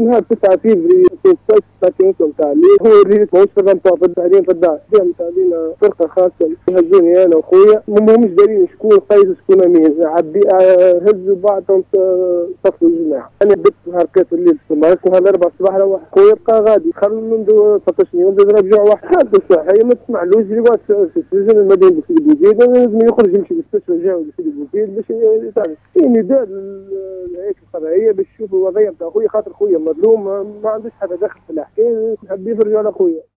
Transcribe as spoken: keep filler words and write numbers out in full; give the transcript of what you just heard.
نهار تسعة فيفري توفيت ستاتينكم تاع الليل هو الريت ماهوش في الرمطة في الدارين في الدار فيهم تاعنا فرقة خاصة يهزوني أنا وخويا ماهمش دارين شكون قيس شكون أمين عبي هزوا بعضهم صفوا الجماعة. أنا بدت نهار كاس الليل الصباح نهار الأربع الصباح روح خويا بقى غادي خل منذ ستاشر يوم رجع واحد حالته صحية ما تسمعلوش اللي واقف في السجن المدينة بسيدي بوزيد لازم يخرج يمشي للمستشفى جاوي بسيدي بوزيد باش يتعرف. في نداء الهيئة القضائية باش يشوفوا الوضعية نتاع خويا خاطر خويا مظلوم ما عندوش حدا دخل في الحكاية نحب يفرجوا على خويا.